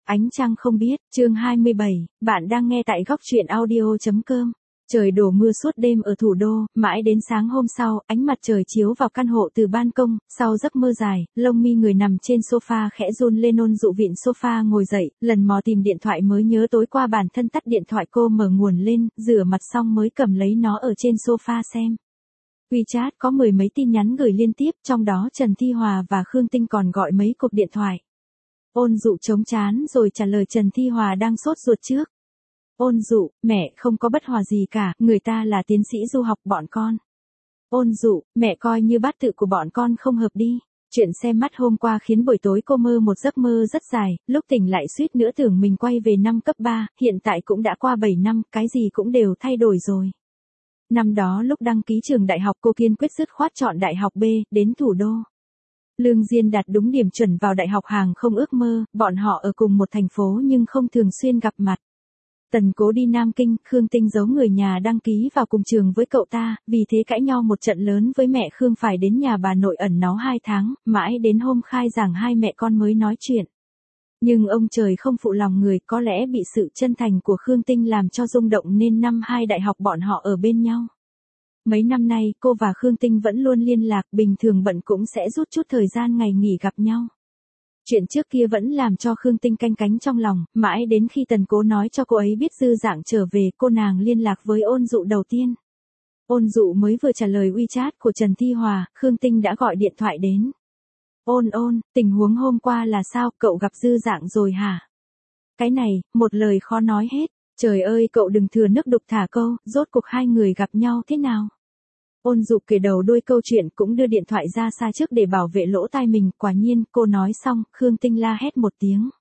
Ánh trăng không biết, chương 27, bạn đang nghe tại góc truyện audio.com. Trời đổ mưa suốt đêm ở thủ đô, mãi đến sáng hôm sau, ánh mặt trời chiếu vào căn hộ từ ban công, sau giấc mơ dài, lông mi người nằm trên sofa khẽ run lên, ôn dụ vịn sofa ngồi dậy, lần mò tìm điện thoại mới nhớ tối qua bản thân tắt điện thoại, cô mở nguồn lên, rửa mặt xong mới cầm lấy nó ở trên sofa xem. WeChat có mười mấy tin nhắn gửi liên tiếp, trong đó Trần Thi Hòa và Khương Tinh còn gọi mấy cuộc điện thoại. Ôn dụ chống chán rồi trả lời Trần Thi Hòa đang sốt ruột trước. Ôn dụ, mẹ không có bất hòa gì cả, người ta là tiến sĩ du học bọn con. Ôn dụ, mẹ coi như bát tự của bọn con không hợp đi. Chuyện xem mắt hôm qua khiến buổi tối cô mơ một giấc mơ rất dài, lúc tỉnh lại suýt nữa tưởng mình quay về năm cấp 3, hiện tại cũng đã qua 7 năm, cái gì cũng đều thay đổi rồi. Năm đó lúc đăng ký trường đại học cô kiên quyết dứt khoát chọn đại học B, đến thủ đô. Lương Diên đạt đúng điểm chuẩn vào đại học hàng không ước mơ, bọn họ ở cùng một thành phố nhưng không thường xuyên gặp mặt. Tần Cố đi Nam Kinh, Khương Tinh giấu người nhà đăng ký vào cùng trường với cậu ta, vì thế cãi nhau một trận lớn với mẹ Khương, phải đến nhà bà nội ẩn náu 2 tháng, mãi đến hôm khai giảng hai mẹ con mới nói chuyện. Nhưng ông trời không phụ lòng người, có lẽ bị sự chân thành của Khương Tinh làm cho rung động nên năm 2 đại học bọn họ ở bên nhau. Mấy năm nay cô và Khương Tinh vẫn luôn liên lạc, bình thường bận cũng sẽ rút chút thời gian ngày nghỉ gặp nhau. Chuyện trước kia vẫn làm cho Khương Tinh canh cánh trong lòng, mãi đến khi Tần Cố nói cho cô ấy biết Dư Dạng trở về, cô nàng liên lạc với Ôn Dụ đầu tiên. Ôn Dụ mới vừa trả lời WeChat của Trần Thi Hòa, Khương Tinh đã gọi điện thoại đến. Ôn, tình huống hôm qua là sao, cậu gặp Dư Dạng rồi hả? Cái này, một lời khó nói hết. Trời ơi, cậu đừng thừa nước đục thả câu, rốt cuộc hai người gặp nhau thế nào? Ôn Dụ kể đầu đuôi câu chuyện, cũng đưa điện thoại ra xa trước để bảo vệ lỗ tai mình, quả nhiên, cô nói xong, Khương Tinh la hét một tiếng.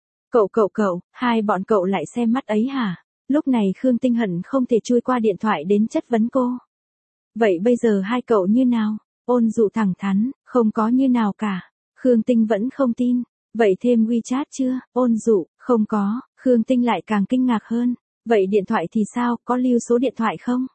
Cậu, hai bọn cậu lại xem mắt ấy hả? Lúc này Khương Tinh hận không thể chui qua điện thoại đến chất vấn cô. Vậy bây giờ hai cậu như nào? Ôn Dụ thẳng thắn, không có như nào cả. Khương Tinh vẫn không tin. Vậy thêm WeChat chưa? Ôn Dụ, không có. Khương Tinh lại càng kinh ngạc hơn. Vậy điện thoại thì sao, có lưu số điện thoại không?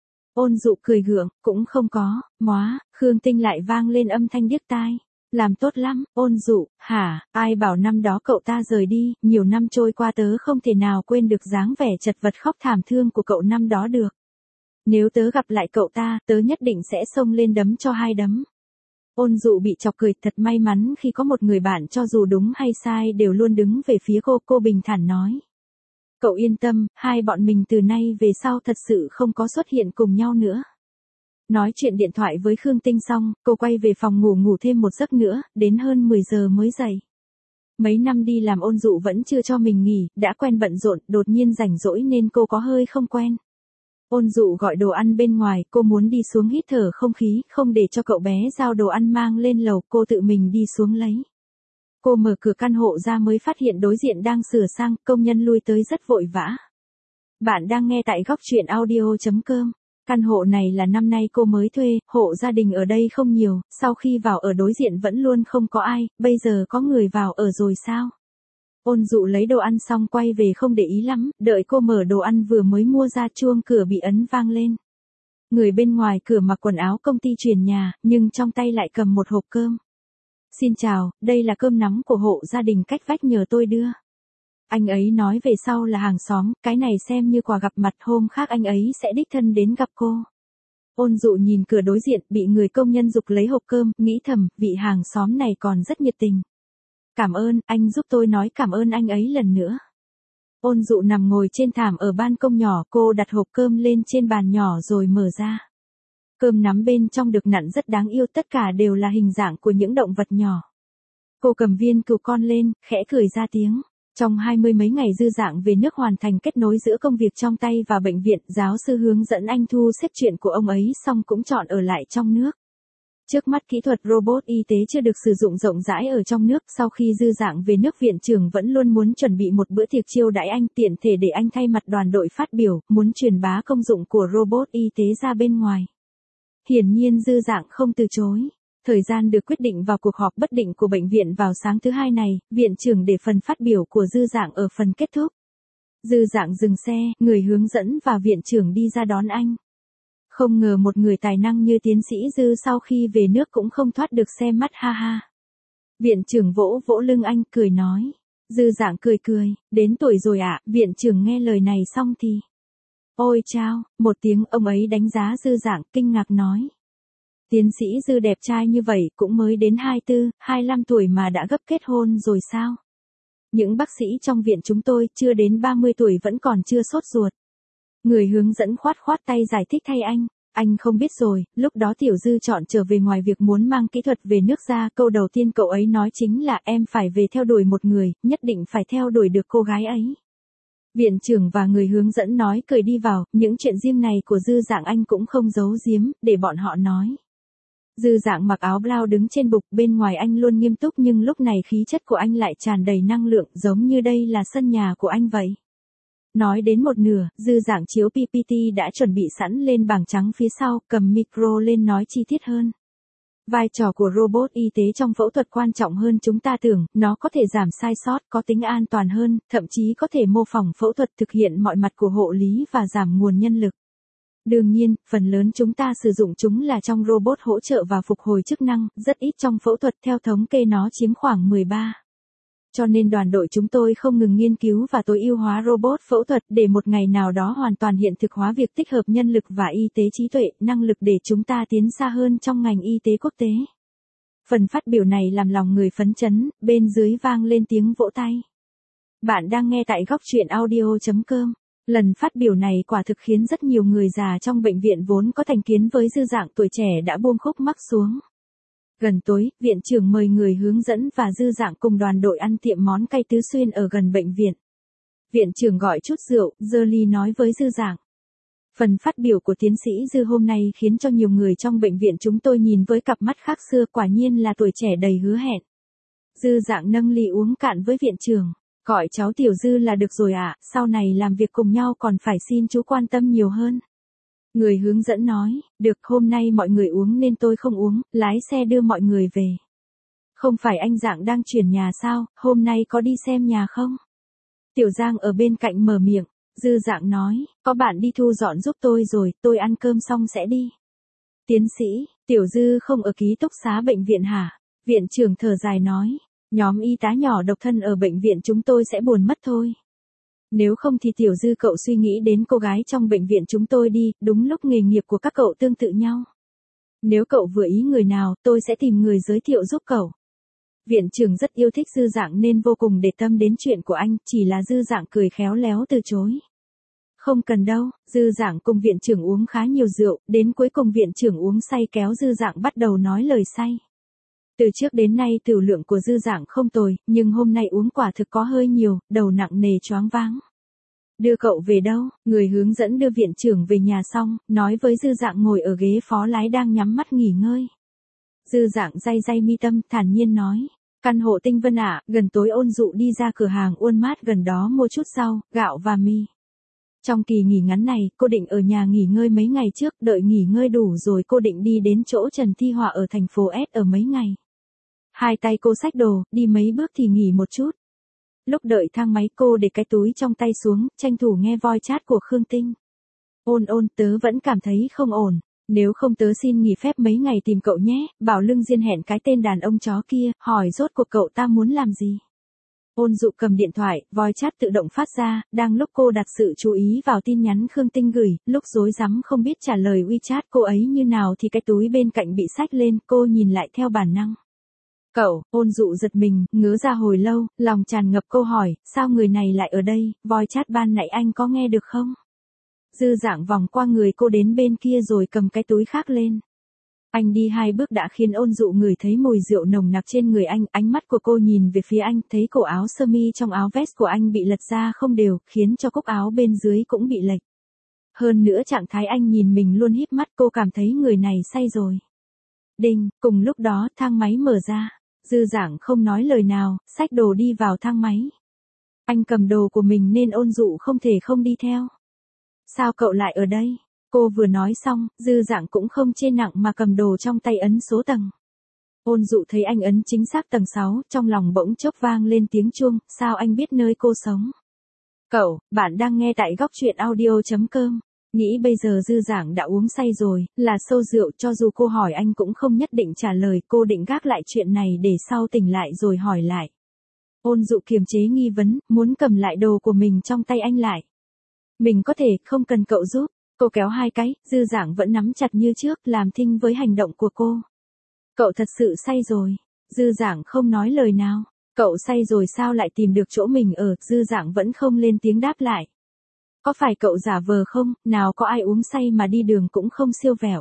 Ôn Dụ cười gượng, cũng không có. Móa, Khương Tinh lại vang lên âm thanh điếc tai. Làm tốt lắm. Ôn Dụ, hả, ai bảo năm đó cậu ta rời đi, nhiều năm trôi qua tớ không thể nào quên được dáng vẻ chật vật khóc thảm thương của cậu năm đó được. Nếu tớ gặp lại cậu ta, tớ nhất định sẽ xông lên đấm cho 2 đấm. Ôn Dụ bị chọc cười, thật may mắn khi có một người bạn cho dù đúng hay sai đều luôn đứng về phía cô bình thản nói. Cậu yên tâm, hai bọn mình từ nay về sau thật sự không có xuất hiện cùng nhau nữa. Nói chuyện điện thoại với Khương Tinh xong, cô quay về phòng ngủ thêm một giấc nữa, đến hơn 10 giờ mới dậy. Mấy năm đi làm Ôn Dụ vẫn chưa cho mình nghỉ, đã quen bận rộn, đột nhiên rảnh rỗi nên cô có hơi không quen. Ôn Dụ gọi đồ ăn bên ngoài, cô muốn đi xuống hít thở không khí, không để cho cậu bé giao đồ ăn mang lên lầu, cô tự mình đi xuống lấy. Cô mở cửa căn hộ ra mới phát hiện đối diện đang sửa sang, công nhân lui tới rất vội vã. Bạn đang nghe tại góc truyện audio.com. Căn hộ này là năm nay cô mới thuê, hộ gia đình ở đây không nhiều, sau khi vào ở đối diện vẫn luôn không có ai, bây giờ có người vào ở rồi sao? Ôn Dụ lấy đồ ăn xong quay về không để ý lắm, đợi cô mở đồ ăn vừa mới mua ra chuông cửa bị ấn vang lên. Người bên ngoài cửa mặc quần áo công ty chuyển nhà, nhưng trong tay lại cầm một hộp cơm. Xin chào, đây là cơm nóng của hộ gia đình cách vách nhờ tôi đưa. Anh ấy nói về sau là hàng xóm, cái này xem như quà gặp mặt, hôm khác anh ấy sẽ đích thân đến gặp cô. Ôn Dụ nhìn cửa đối diện, bị người công nhân giục lấy hộp cơm, nghĩ thầm, vị hàng xóm này còn rất nhiệt tình. Cảm ơn, anh giúp tôi nói cảm ơn anh ấy lần nữa. Ôn Dụ nằm ngồi trên thảm ở ban công nhỏ, cô đặt hộp cơm lên trên bàn nhỏ rồi mở ra. Cơm nắm bên trong được nặn rất đáng yêu, tất cả đều là hình dạng của những động vật nhỏ. Cô cầm viên cừu con lên, khẽ cười ra tiếng. Trong 20 mấy ngày Dư Dạng về nước hoàn thành kết nối giữa công việc trong tay và bệnh viện, giáo sư hướng dẫn anh thu xếp chuyện của ông ấy xong cũng chọn ở lại trong nước. Trước mắt kỹ thuật robot y tế chưa được sử dụng rộng rãi ở trong nước, sau khi Dư Dạng về nước viện trưởng vẫn luôn muốn chuẩn bị một bữa tiệc chiêu đãi anh, tiện thể để anh thay mặt đoàn đội phát biểu, muốn truyền bá công dụng của robot y tế ra bên ngoài. Hiển nhiên Dư Dạng không từ chối. Thời gian được quyết định vào cuộc họp bất định của bệnh viện vào sáng thứ Hai này, viện trưởng để phần phát biểu của Dư Dạng ở phần kết thúc. Dư Dạng dừng xe, người hướng dẫn và viện trưởng đi ra đón anh. Không ngờ một người tài năng như tiến sĩ Dư sau khi về nước cũng không thoát được xem mắt, ha ha. Viện trưởng vỗ vỗ lưng anh, cười nói. Dư Dạng cười cười, đến tuổi rồi ạ, viện trưởng nghe lời này xong thì. Ôi chao, một tiếng ông ấy đánh giá Dư Dạng kinh ngạc nói. Tiến sĩ Dư đẹp trai như vậy cũng mới đến 24, 25 tuổi mà đã gấp kết hôn rồi sao? Những bác sĩ trong viện chúng tôi chưa đến 30 tuổi vẫn còn chưa sốt ruột. Người hướng dẫn khoát khoát tay giải thích thay anh không biết rồi, lúc đó Tiểu Dư chọn trở về ngoài việc muốn mang kỹ thuật về nước ra, câu đầu tiên cậu ấy nói chính là em phải về theo đuổi một người, nhất định phải theo đuổi được cô gái ấy. Viện trưởng và người hướng dẫn nói cười đi vào, những chuyện riêng này của Dư Dạng anh cũng không giấu giếm, để bọn họ nói. Dư Dạng mặc áo blau đứng trên bục, bên ngoài anh luôn nghiêm túc nhưng lúc này khí chất của anh lại tràn đầy năng lượng, giống như đây là sân nhà của anh vậy. Nói đến một nửa, Dư Dạng chiếu PPT đã chuẩn bị sẵn lên bảng trắng phía sau, cầm micro lên nói chi tiết hơn. Vai trò của robot y tế trong phẫu thuật quan trọng hơn chúng ta tưởng, nó có thể giảm sai sót, có tính an toàn hơn, thậm chí có thể mô phỏng phẫu thuật thực hiện mọi mặt của hộ lý và giảm nguồn nhân lực. Đương nhiên, phần lớn chúng ta sử dụng chúng là trong robot hỗ trợ và phục hồi chức năng, rất ít trong phẫu thuật, theo thống kê nó chiếm khoảng 13. Cho nên đoàn đội chúng tôi không ngừng nghiên cứu và tối ưu hóa robot phẫu thuật để một ngày nào đó hoàn toàn hiện thực hóa việc tích hợp nhân lực và y tế trí tuệ, năng lực để chúng ta tiến xa hơn trong ngành y tế quốc tế. Phần phát biểu này làm lòng người phấn chấn, bên dưới vang lên tiếng vỗ tay. Bạn đang nghe tại góc truyện audio.com. Lần phát biểu này quả thực khiến rất nhiều người già trong bệnh viện vốn có thành kiến với Dư Dạng tuổi trẻ đã buông khúc mắc xuống. Gần tối, viện trưởng mời người hướng dẫn và Dư Dạng cùng đoàn đội ăn tiệm món cay Tứ Xuyên ở gần bệnh viện. Viện trưởng gọi chút rượu, giơ ly nói với Dư Dạng. Phần phát biểu của tiến sĩ Dư hôm nay khiến cho nhiều người trong bệnh viện chúng tôi nhìn với cặp mắt khác xưa, quả nhiên là tuổi trẻ đầy hứa hẹn. Dư Dạng nâng ly uống cạn với viện trưởng. Gọi cháu Tiểu Dư là được rồi ạ, sau này làm việc cùng nhau còn phải xin chú quan tâm nhiều hơn. Người hướng dẫn nói, được, hôm nay mọi người uống nên tôi không uống, lái xe đưa mọi người về. Không phải anh Dạng đang chuyển nhà sao, hôm nay có đi xem nhà không? Tiểu Giang ở bên cạnh mở miệng, Dư Dạng nói, có bạn đi thu dọn giúp tôi rồi, tôi ăn cơm xong sẽ đi. Tiến sĩ, Tiểu Dư không ở ký túc xá bệnh viện hả? Viện trưởng thở dài nói. Nhóm y tá nhỏ độc thân ở bệnh viện chúng tôi sẽ buồn mất thôi. Nếu không thì Tiểu Dư cậu suy nghĩ đến cô gái trong bệnh viện chúng tôi đi, đúng lúc nghề nghiệp của các cậu tương tự nhau. Nếu cậu vừa ý người nào, tôi sẽ tìm người giới thiệu giúp cậu. Viện trưởng rất yêu thích Dư Dạng nên vô cùng để tâm đến chuyện của anh, chỉ là Dư Dạng cười khéo léo từ chối. Không cần đâu, Dư Dạng cùng viện trưởng uống khá nhiều rượu, đến cuối cùng viện trưởng uống say kéo Dư Dạng bắt đầu nói lời say. Từ trước đến nay tiểu lượng của Dư Dạng không tồi, nhưng hôm nay uống quả thực có hơi nhiều, đầu nặng nề choáng váng. Đưa cậu về đâu? Người hướng dẫn đưa viện trưởng về nhà xong, nói với Dư Dạng ngồi ở ghế phó lái đang nhắm mắt nghỉ ngơi. Dư Dạng day day mi tâm, thản nhiên nói. Căn hộ Tinh Vân ạ, gần tối Ôn Dụ đi ra cửa hàng Uôn Mát gần đó mua chút rau, gạo và mì. Trong kỳ nghỉ ngắn này, cô định ở nhà nghỉ ngơi mấy ngày trước, đợi nghỉ ngơi đủ rồi cô định đi đến chỗ Trần Thi Họa ở thành phố S ở mấy ngày. Hai tay cô xách đồ, đi mấy bước thì nghỉ một chút. Lúc đợi thang máy cô để cái túi trong tay xuống, tranh thủ nghe voice chat của Khương Tinh. Ôn, tớ vẫn cảm thấy không ổn. Nếu không tớ xin nghỉ phép mấy ngày tìm cậu nhé, Bảo Lương Diên hẹn cái tên đàn ông chó kia, hỏi rốt cuộc cậu ta muốn làm gì. Ôn Dụ cầm điện thoại, voice chat tự động phát ra, đang lúc cô đặt sự chú ý vào tin nhắn Khương Tinh gửi, lúc rối rắm không biết trả lời WeChat cô ấy như nào thì cái túi bên cạnh bị xách lên, cô nhìn lại theo bản năng. Cậu, Ôn Dụ giật mình, ngớ ra hồi lâu, lòng tràn ngập câu hỏi, sao người này lại ở đây, voice chat ban nãy anh có nghe được không? Dư Dạng vòng qua người cô đến bên kia rồi cầm cái túi khác lên. Anh đi 2 bước đã khiến Ôn Dụ ngửi thấy mùi rượu nồng nặc trên người anh, ánh mắt của cô nhìn về phía anh, thấy cổ áo sơ mi trong áo vest của anh bị lật ra không đều, khiến cho cúc áo bên dưới cũng bị lệch. Hơn nữa trạng thái anh nhìn mình luôn híp mắt, cô cảm thấy người này say rồi. Đinh, cùng lúc đó thang máy mở ra. Dư Dạng không nói lời nào, xách đồ đi vào thang máy. Anh cầm đồ của mình nên Ôn Dụ không thể không đi theo. Sao cậu lại ở đây? Cô vừa nói xong, Dư Dạng cũng không chê nặng mà cầm đồ trong tay ấn số tầng. Ôn Dụ thấy anh ấn chính xác tầng 6, trong lòng bỗng chốc vang lên tiếng chuông, sao anh biết nơi cô sống? Cậu, bạn đang nghe tại góc truyện audio.com. Nghĩ bây giờ Dư Dạng đã uống say rồi, là sâu rượu, cho dù cô hỏi anh cũng không nhất định trả lời, cô định gác lại chuyện này để sau tỉnh lại rồi hỏi lại. Ôn Dụ kiềm chế nghi vấn, muốn cầm lại đồ của mình trong tay anh lại. Mình có thể, không cần cậu giúp. Cô kéo hai cái, Dư Dạng vẫn nắm chặt như trước, làm thinh với hành động của cô. Cậu thật sự say rồi. Dư Dạng không nói lời nào. Cậu say rồi sao lại tìm được chỗ mình ở, Dư Dạng vẫn không lên tiếng đáp lại. Có phải cậu giả vờ không, nào có ai uống say mà đi đường cũng không siêu vẹo.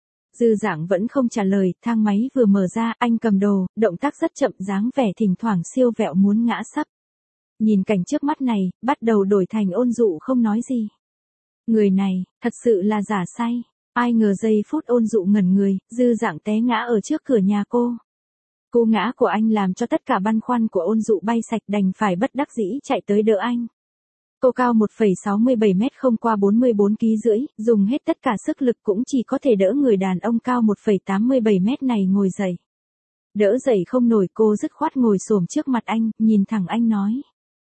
Dư Dạng vẫn không trả lời, thang máy vừa mở ra, anh cầm đồ, động tác rất chậm, dáng vẻ thỉnh thoảng siêu vẹo muốn ngã sấp. Nhìn cảnh trước mắt này, bắt đầu đổi thành Ôn Dụ không nói gì. Người này, thật sự là giả say. Ai ngờ giây phút Ôn Dụ ngẩn người, Dư Dạng té ngã ở trước cửa nhà cô. Cú ngã của anh làm cho tất cả băn khoăn của Ôn Dụ bay sạch, đành phải bất đắc dĩ chạy tới đỡ anh. Cô cao 1,67 mét không qua 44 kg rưỡi, dùng hết tất cả sức lực cũng chỉ có thể đỡ người đàn ông cao 1,87 mét này ngồi dậy. Đỡ dậy không nổi, cô dứt khoát ngồi xổm trước mặt anh, nhìn thẳng anh nói.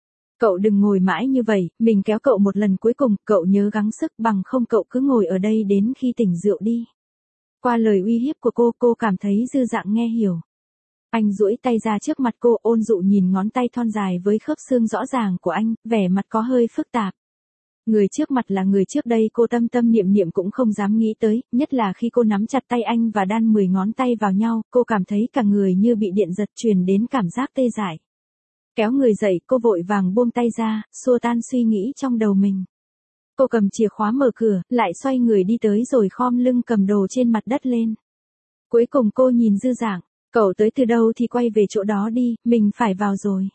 Cậu đừng ngồi mãi như vậy, mình kéo cậu một lần cuối cùng, cậu nhớ gắng sức, bằng không cậu cứ ngồi ở đây đến khi tỉnh rượu đi. Qua lời uy hiếp của cô cảm thấy Dư Dạng nghe hiểu. Anh duỗi tay ra trước mặt cô, Ôn Dụ nhìn ngón tay thon dài với khớp xương rõ ràng của anh, vẻ mặt có hơi phức tạp. Người trước mặt là người trước đây cô tâm tâm niệm niệm cũng không dám nghĩ tới, nhất là khi cô nắm chặt tay anh và đan 10 ngón tay vào nhau, cô cảm thấy cả người như bị điện giật truyền đến cảm giác tê dại. Kéo người dậy, cô vội vàng buông tay ra, xua tan suy nghĩ trong đầu mình. Cô cầm chìa khóa mở cửa, lại xoay người đi tới rồi khom lưng cầm đồ trên mặt đất lên. Cuối cùng cô nhìn Dư Dạng. Cậu tới từ đâu thì quay về chỗ đó đi, mình phải vào rồi.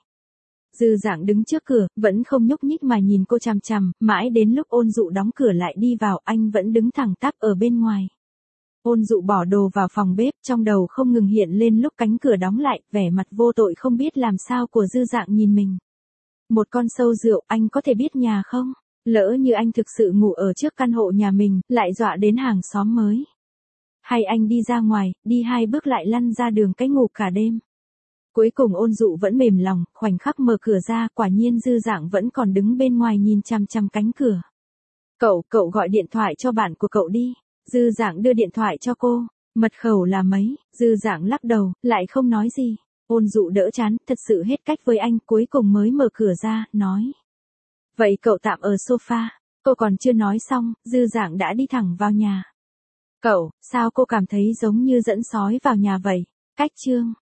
Dư Dạng đứng trước cửa, vẫn không nhúc nhích mà nhìn cô chằm chằm, mãi đến lúc Ôn Dụ đóng cửa lại đi vào, anh vẫn đứng thẳng tắp ở bên ngoài. Ôn Dụ bỏ đồ vào phòng bếp, trong đầu không ngừng hiện lên lúc cánh cửa đóng lại, vẻ mặt vô tội không biết làm sao của Dư Dạng nhìn mình. Một con sâu rượu, anh có thể biết nhà không? Lỡ như anh thực sự ngủ ở trước căn hộ nhà mình, lại dọa đến hàng xóm mới. Hay anh đi ra ngoài, đi 2 bước lại lăn ra đường cái ngủ cả đêm. Cuối cùng Ôn Dụ vẫn mềm lòng, khoảnh khắc mở cửa ra, quả nhiên Dư Dạng vẫn còn đứng bên ngoài nhìn chằm chằm cánh cửa. Cậu gọi điện thoại cho bạn của cậu đi. Dư Dạng đưa điện thoại cho cô. Mật khẩu là mấy? Dư Dạng lắc đầu, lại không nói gì. Ôn Dụ đỡ chán, thật sự hết cách với anh, cuối cùng mới mở cửa ra, nói. Vậy cậu tạm ở sofa. Cô còn chưa nói xong, Dư Dạng đã đi thẳng vào nhà. Cậu, sao cô cảm thấy giống như dẫn sói vào nhà vậy? Cách chương.